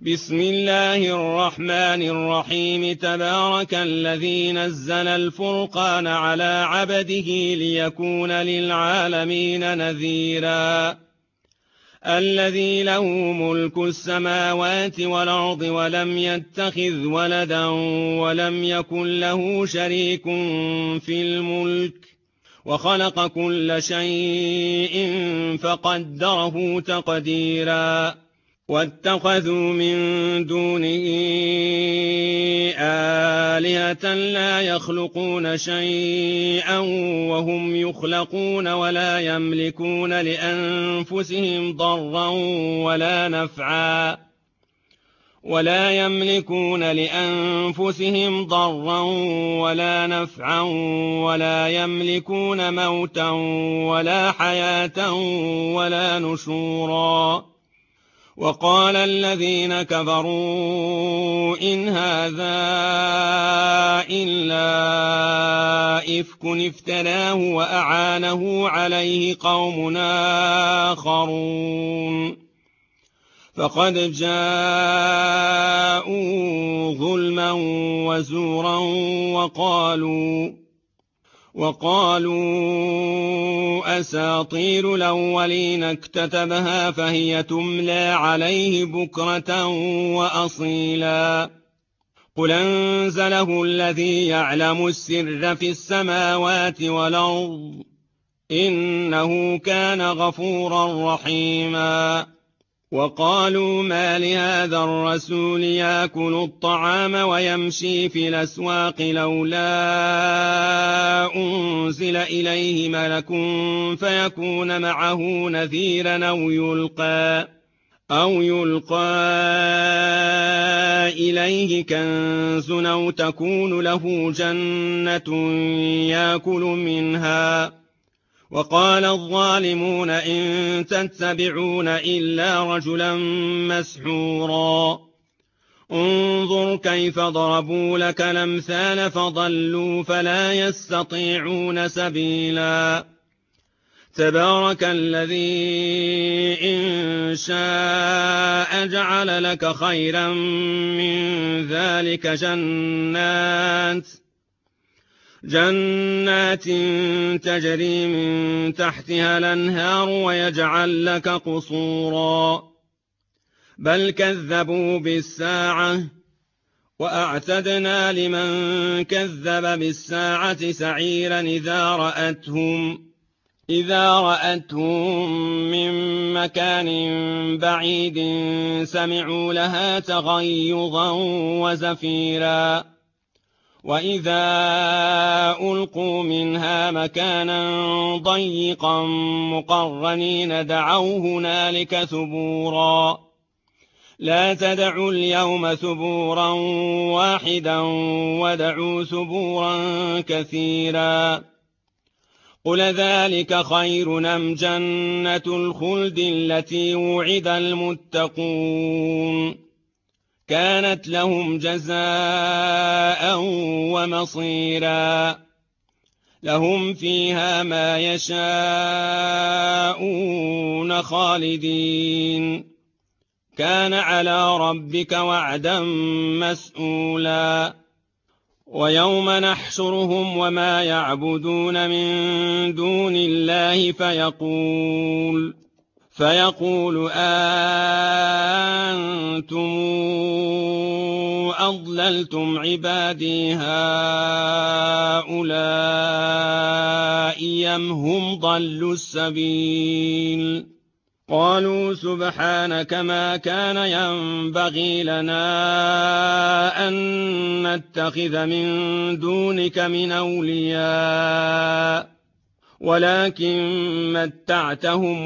بسم الله الرحمن الرحيم. تبارك الذي نزل الفرقان على عبده ليكون للعالمين نذيرا. الذي له ملك السماوات والأرض ولم يتخذ ولدا ولم يكن له شريك في الملك وخلق كل شيء فقدره تقديرا. واتخذوا من دونه آلهة لا يخلقون شيئا وهم يخلقون ولا يملكون لأنفسهم ضرا ولا نفعا ولا يملكون موتا ولا حياة ولا نشورا. وقال الذين كفروا إن هذا إلا إفك افتراه وأعانه عليه قوم آخرون فقد جاءوا ظلما وزورا وقالوا أساطير الأولين اكتتبها فهي تملى عليه بكرة وأصيلا. قل أنزله الذي يعلم السر في السماوات والأرض إنه كان غفورا رحيما. وقالوا ما لهذا الرسول يأكل الطعام ويمشي في الأسواق لولا أنزل إليه ملك فيكون معه نذيرا أو يلقى إليه كنز أو تكون له جنة يأكل منها. وقال الظالمون إن تتبعون إلا رجلا مسحورا. انظر كيف ضربوا لك الأمثال فضلوا فلا يستطيعون سبيلا. تبارك الذي إن شاء جعل لك خيرا من ذلك جنات تجري من تحتها الأنهار ويجعل لك قصورا. بل كذبوا بالساعة وأعتدنا لمن كذب بالساعة سعيرا إذا رأتهم من مكان بعيد سمعوا لها تغيظا وزفيرا. وإذا ألقوا منها مكانا ضيقا مقرنين دعوا هنالك ثبورا. لا تدعوا اليوم ثبورا واحدا ودعوا ثبورا كثيرا. قل ذلك خير أم جنة الخلد التي وعد المتقون كانت لهم جزاء ومصيرا. لهم فيها ما يشاءون خالدين كان على ربك وعدا مسئولا. ويوم نحشرهم وما يعبدون من دون الله فيقول أنتم أضللتم عبادي هؤلاء أم هم ضلوا السبيل. قالوا سبحانك ما كان ينبغي لنا أن نتخذ من دونك من أولياء ولكن متعتهم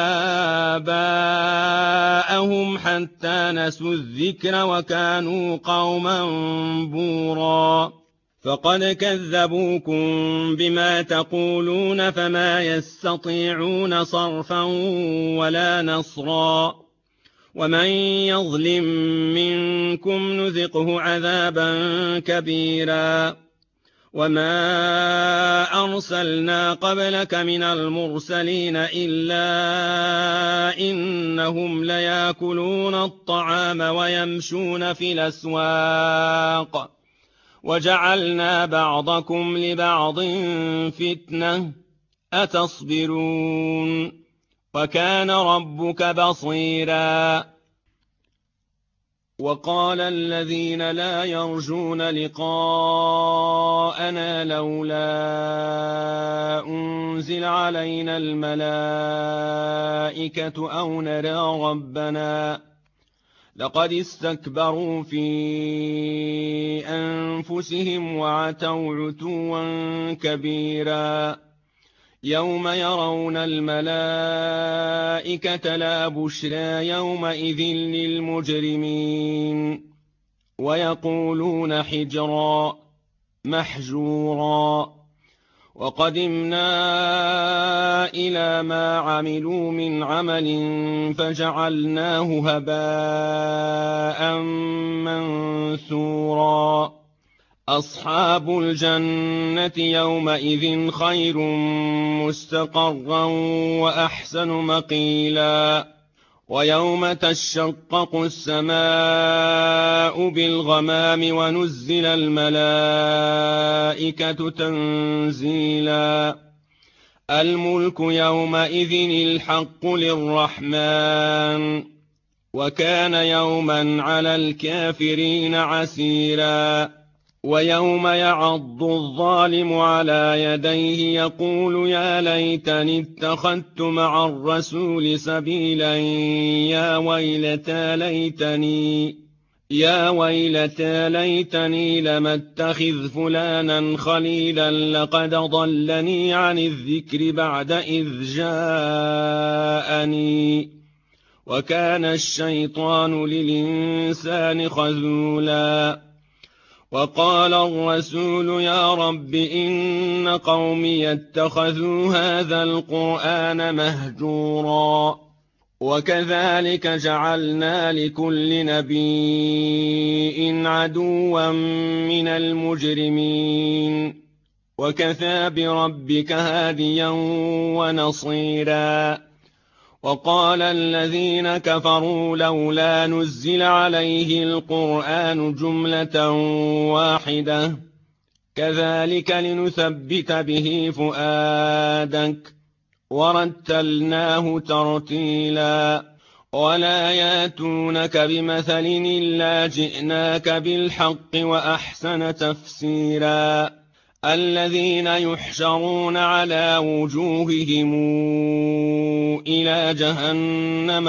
وآباءهم حتى نسوا الذكر وكانوا قوما بورا. فقد كذبوكم بما تقولون فما يستطيعون صرفا ولا نصرا. ومن يظلم منكم نذقه عذابا كبيرا. وما أرسلنا قبلك من المرسلين إلا إنهم ليأكلون الطعام ويمشون في الأسواق وجعلنا بعضكم لبعض فتنة أتصبرون وكان ربك بصيرا وقال الذين لا يرجون لقاءنا لولا أنزل علينا الملائكة أو نرى ربنا لقد استكبروا في أنفسهم وعتوا عتوا كبيرا يوم يرون الملائكة لا بشرى يومئذ للمجرمين ويقولون حجرا محجورا وقدمنا إلى ما عملوا من عمل فجعلناه هباء منثورا أصحاب الجنة يومئذ خير مستقرا وأحسن مقيلا ويوم تشقق السماء بالغمام ونزل الملائكة تنزيلا الملك يومئذ الحق للرحمن وكان يوما على الكافرين عسيرا ويوم يعض الظالم على يديه يقول يا ليتني اتخذت مع الرسول سبيلا يا ويلتى ليتني لم اتخذ فلانا خليلا لقد ضلني عن الذكر بعد إذ جاءني وكان الشيطان للإنسان خذولا وقال الرسول يا رب إن قومي اتخذوا هذا القرآن مهجورا وكذلك جعلنا لكل نبي عدوا من المجرمين وكفى بربك هاديا ونصيرا وقال الذين كفروا لولا نزل عليه القرآن جملة واحدة كذلك لنثبت به فؤادك ورتلناه ترتيلا ولا ياتونك بمثل إلا جئناك بالحق وأحسن تفسيرا الذين يحشرون على وجوههم إلى جهنم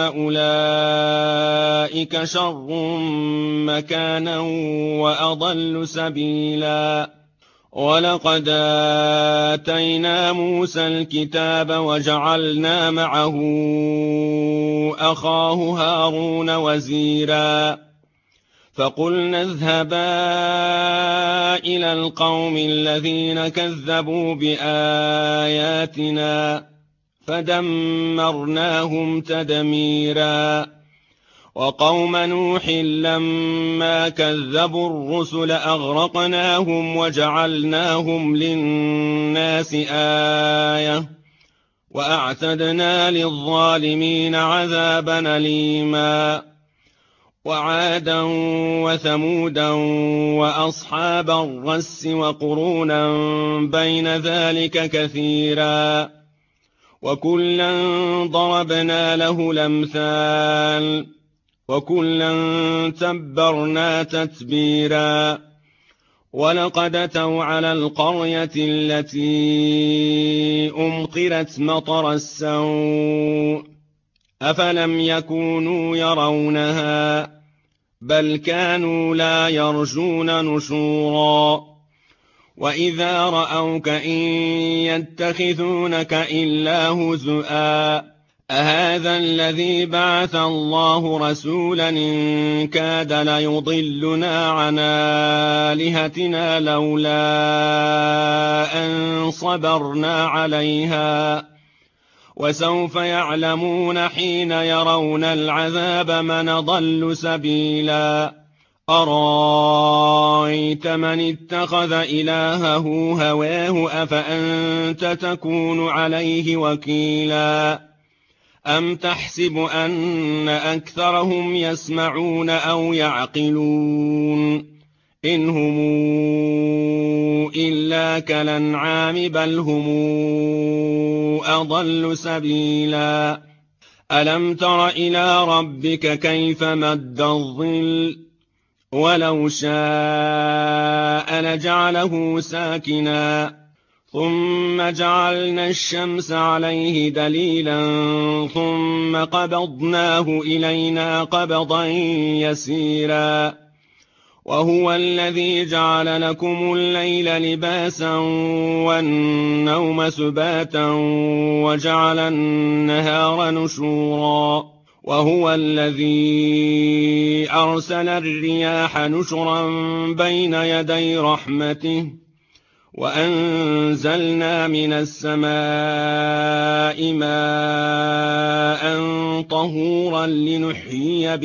أولئك شر مكانا وأضل سبيلا ولقد آتينا موسى الكتاب وجعلنا معه أخاه هارون وزيرا فقلنا اذهبا إلى القوم الذين كذبوا بآياتنا فدمرناهم تدميرا وقوم نوح لما كذبوا الرسل أغرقناهم وجعلناهم للناس آية وأعتدنا للظالمين عذابا أليما وعادا وثمودا وأصحاب الرس وقرونا بين ذلك كثيرا وكلا ضربنا له الأمثال وكلا تبرنا تتبيرا ولقد أتوا على القرية التي أمطرت مطر السوء أفلم يكونوا يرونها بل كانوا لا يرجون نشورا وإذا رأوك إن يتخذونك إلا هزؤا أهذا الذي بعث الله رسولا إن كاد ليضلنا عن آلهتنا لولا أن صبرنا عليها وسوف يعلمون حين يرون العذاب من ضل سبيلا أَرَأَيْتَ مَنِ اتَّخَذَ إِلَٰهَهُ هَوَاهُ أَفَأَنتَ تَكُونُ عَلَيْهِ وَكِيلًا أَمْ تَحْسَبُ أَنَّ أَكْثَرَهُمْ يَسْمَعُونَ أَوْ يَعْقِلُونَ إِنْ هُمْ إِلَّا كَالْأَنْعَامِ بَلْ هُمْ أَضَلُّ سَبِيلًا أَلَمْ تَرَ إِلَىٰ رَبِّكَ كَيْفَ مَدَّ الظِّلَّ وَلَوْ شَاءَ لَجَعَلَهُ سَاكِنًا ثُمَّ جَعَلْنَا الشَّمْسَ عَلَيْهِ دَلِيلًا ثُمَّ قَبَضْنَاهُ إِلَيْنَا قَبْضًا يَسِيرًا وَهُوَ الَّذِي جَعَلَ لَكُمُ اللَّيْلَ لِبَاسًا وَالنَّوْمَ سُبَاتًا وَجَعَلَ النَّهَارَ نُشُورًا وَهُوَ الَّذِي أَرْسَلَ الرِّيَاحَ نُشُرًا بَيْنَ يَدَيْ رَحْمَتِهِ وَأَنزَلْنَا مِنَ السَّمَاءِ مَاءً طَهُورًا لِّنُحْيِيَ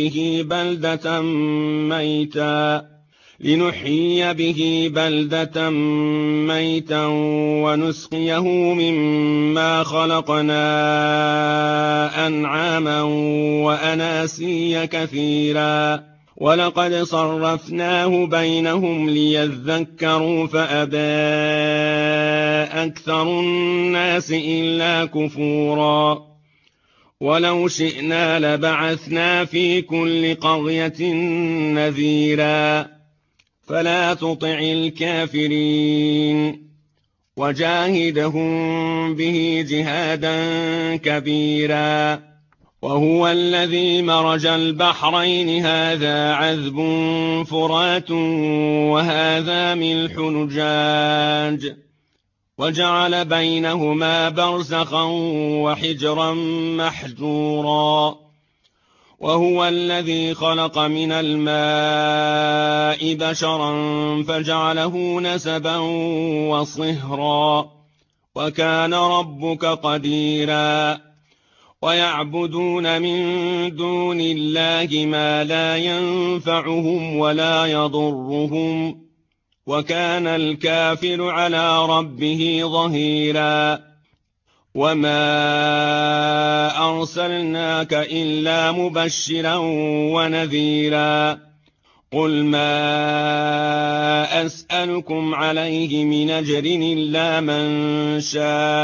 بِهِ بَلْدَةً مَّيْتًا وَنُسْقِيَهُ مِمَّا خَلَقْنَا أَنْعَامًا وَأَنَاسِيَّ كَثِيرًا وَلَقَدْ صَرَّفْنَاهُ بَيْنَهُمْ لِيَذَّكَّرُوا فَأَبَىٰ أَكْثَرُ النَّاسِ إِلَّا كُفُورًا وَلَوْ شِئْنَا لَبَعَثْنَا فِي كُلِّ قَرْيَةٍ نَّذِيرًا فَلَا تُطِعِ الْكَافِرِينَ وَجَاهِدْهُم بِهِ جِهَادًا كَبِيرًا وَهُوَ الَّذِي مَرَجَ الْبَحْرَيْنِ هَٰذَا عَذْبٌ فُرَاتٌ وَهَٰذَا مِلْحٌ أُجَاجٌ وَجَعَلَ بَيْنَهُمَا بَرْزَخًا وَحِجْرًا مَّحْجُورًا وَهُوَ الَّذِي خَلَقَ مِنَ الْمَاءِ بَشَرًا فَجَعَلَهُ نَسَبًا وَصِهْرًا وَكَانَ رَبُّكَ قَدِيرًا وَيَعْبُدُونَ مِن دُونِ اللَّهِ مَا لَا يَنفَعُهُمْ وَلَا يَضُرُّهُمْ وَكَانَ الْكَافِرُ عَلَىٰ رَبِّهِ ظَهِيرًا وَمَا أَرْسَلْنَاكَ إِلَّا مُبَشِّرًا وَنَذِيرًا قُلْ مَا أَسْأَلُكُمْ عَلَيْهِ مِنْ أَجْرٍ إِلَّا مَن شَاءَ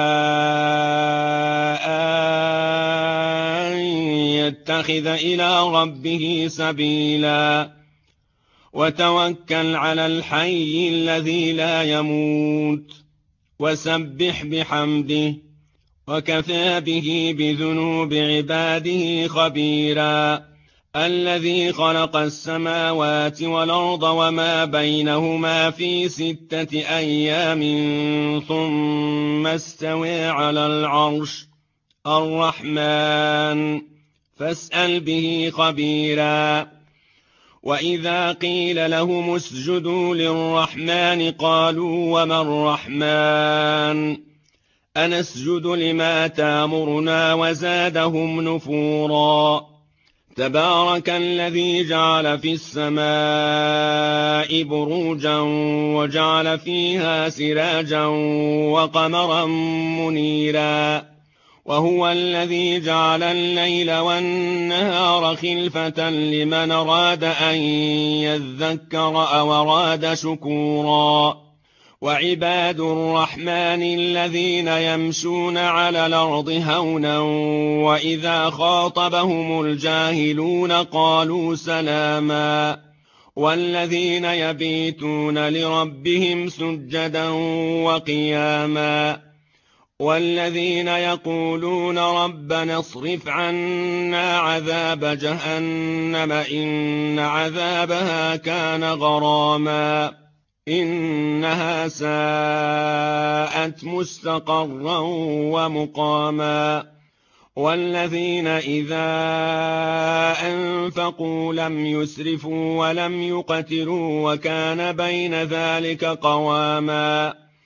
أَن يَتَّخِذَ إِلَىٰ رَبِّهِ سَبِيلًا وَتَوَكَّلْ عَلَى الْحَيِّ الَّذِي لَا يَمُوتُ وَسَبِّحْ بِحَمْدِهِ وَكَفَىٰ بِهِ بِذُنُوبِ عِبَادِهِ خَبِيرًا الَّذِي خَلَقَ السَّمَاوَاتِ وَالْأَرْضَ وَمَا بَيْنَهُمَا فِي 6 أَيَّامٍ ثُمَّ اسْتَوَىٰ عَلَى الْعَرْشِ الرَّحْمَٰنُ فَاسْأَلْ بِهِ خَبِيرًا وَإِذَا قِيلَ لَهُمُ اسْجُدُوا لِلرَّحْمَٰنِ قَالُوا وَمَا الرَّحْمَٰنُ أَنَسْجُدُ لِمَا تَأْمُرُنَا وَزَادَهُمْ نُفُورًا تَبَارَكَ الَّذِي جَعَلَ فِي السَّمَاءِ بُرُوجًا وَجَعَلَ فِيهَا سِرَاجًا وَقَمَرًا مُّنِيرًا وَهُوَ الَّذِي جَعَلَ اللَّيْلَ وَالنَّهَارَ خِلْفَةً لِّمَنْ أَرَادَ أَن يَذَّكَّرَ أَوْ أَرَادَ شُكُورًا وَعِبَادُ الرَّحْمَٰنِ الَّذِينَ يَمْشُونَ عَلَى الْأَرْضِ هَوْنًا وَإِذَا خَاطَبَهُمُ الْجَاهِلُونَ قَالُوا سَلَامًا وَالَّذِينَ يَبِيتُونَ لِرَبِّهِمْ سُجَّدًا وَقِيَامًا وَالَّذِينَ يَقُولُونَ رَبَّنَا اصْرِفْ عَنَّا عَذَابَ جَهَنَّمَ إِنَّ عَذَابَهَا كَانَ غَرَامًا إِنَّهَا سَاءَتْ مُسْتَقَرًّا وَمُقَامًا وَالَّذِينَ إِذَا أَنفَقُوا لَمْ يُسْرِفُوا وَلَمْ يُقْتِرُوا وَكَانَ بَيْنَ ذَٰلِكَ قَوَامًا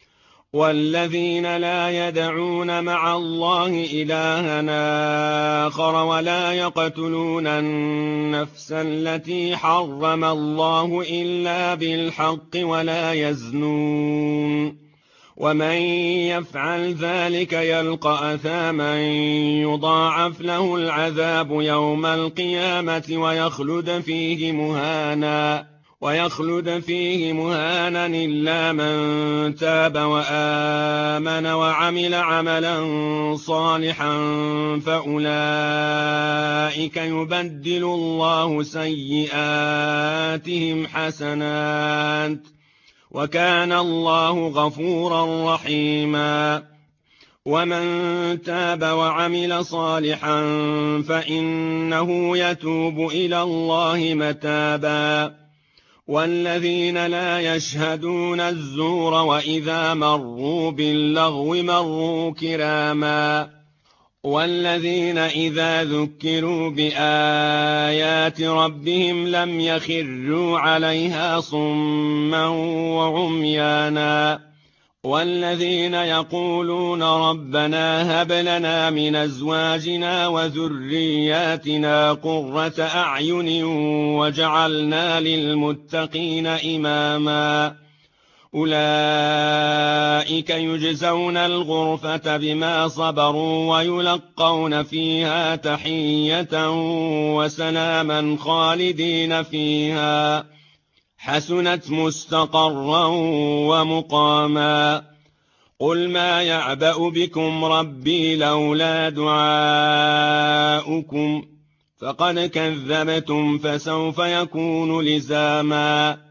والذين لا يدعون مع الله إلها آخر ولا يقتلون النفس التي حرم الله إلا بالحق ولا يزنون ومن يفعل ذلك يلقى أثاما يضاعف له العذاب يوم القيامة ويخلد فيه مهانا إلا من تاب وآمن وعمل عملا صالحا فأولئك يبدل الله سيئاتهم حسنات وكان الله غفورا رحيما ومن تاب وعمل صالحا فإنه يتوب إلى الله متابا والذين لا يشهدون الزور وإذا مروا باللغو مروا كراما والذين إذا ذكروا بآيات ربهم لم يخروا عليها صما وعميانا والذين يقولون ربنا هب لنا من أزواجنا وذرياتنا قرة أعين وجعلنا للمتقين إماما أولئك يجزون الغرفة بما صبروا ويلقون فيها تحية وسلاما خالدين فيها حسنت مستقرا ومقاما قل ما يعبأ بكم ربي لولا دعاؤكم فقد كذبتم فسوف يكون لزاما